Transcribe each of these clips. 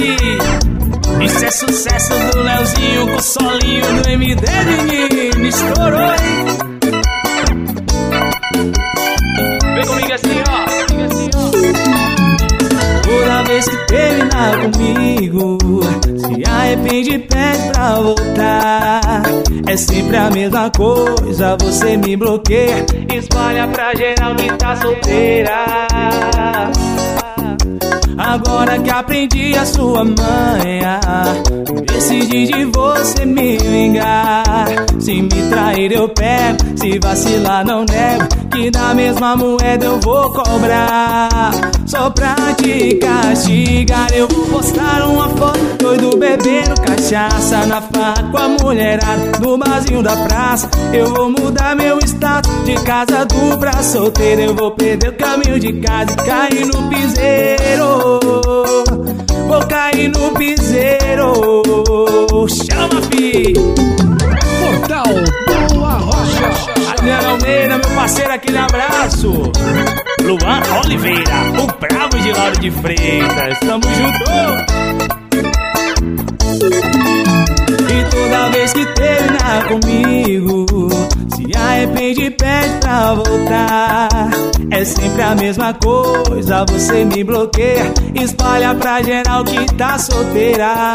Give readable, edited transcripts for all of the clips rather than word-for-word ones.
Fi. Isso é sucesso do Leozinho com solinho do MD Menino. Estourou, hein? Vem comigo assim, ó. Toda vez que terminar comigo, se arrepende e pede pra voltar. É sempre a mesma coisa, você me bloqueia, espalha pra geral que tá solteira. Agora que aprendi a sua manha, decidi de você me vingar. Se me trair eu pego, se vacilar não nego, que na mesma moeda eu vou cobrar. Só pra te castigar eu vou postar uma foto doido bebendo cachaça na farra com a mulherada no barzinho da praça. Eu vou mudar meu status de casa dupla pra solteiro. Eu vou perder o caminho de casa e cair no piseiro. Vou cair no piseiro. Chama, fi. Portal do Arrocha. Adriano Almeida, meu parceiro, aquele abraço. Luan Oliveira, o bravo de Lauro de Freitas. Tamo junto. E toda vez que terminar comigo, se arrepende e pede pra voltar. É sempre a mesma coisa, você me bloqueia, espalha pra geral que tá solteira.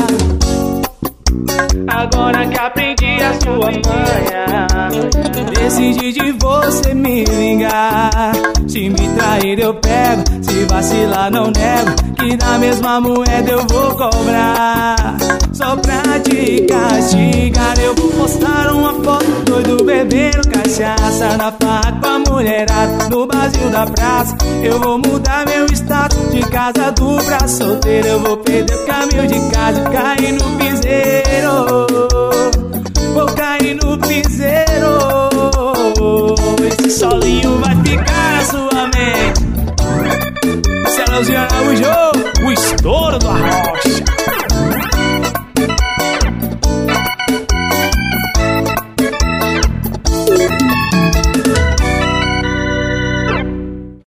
Agora que aprendi a sua manha, decidi de você me vingar. Se me trair eu pego, se vacilar não nego, que na mesma moeda eu vou cobrar. Só pra te castigar eu vou postar uma foto doido bebendo cachaça na farra com a mulherada no barzinho da praça. Eu vou mudar meu status de casa dupla pra solteiro. Eu vou perder o caminho de casa e cair no piseiro. Vou cair no piseiro. Esse solinho vai ficar na sua mente. Esse é Leozinho Araújo, o estouro do Arrocha.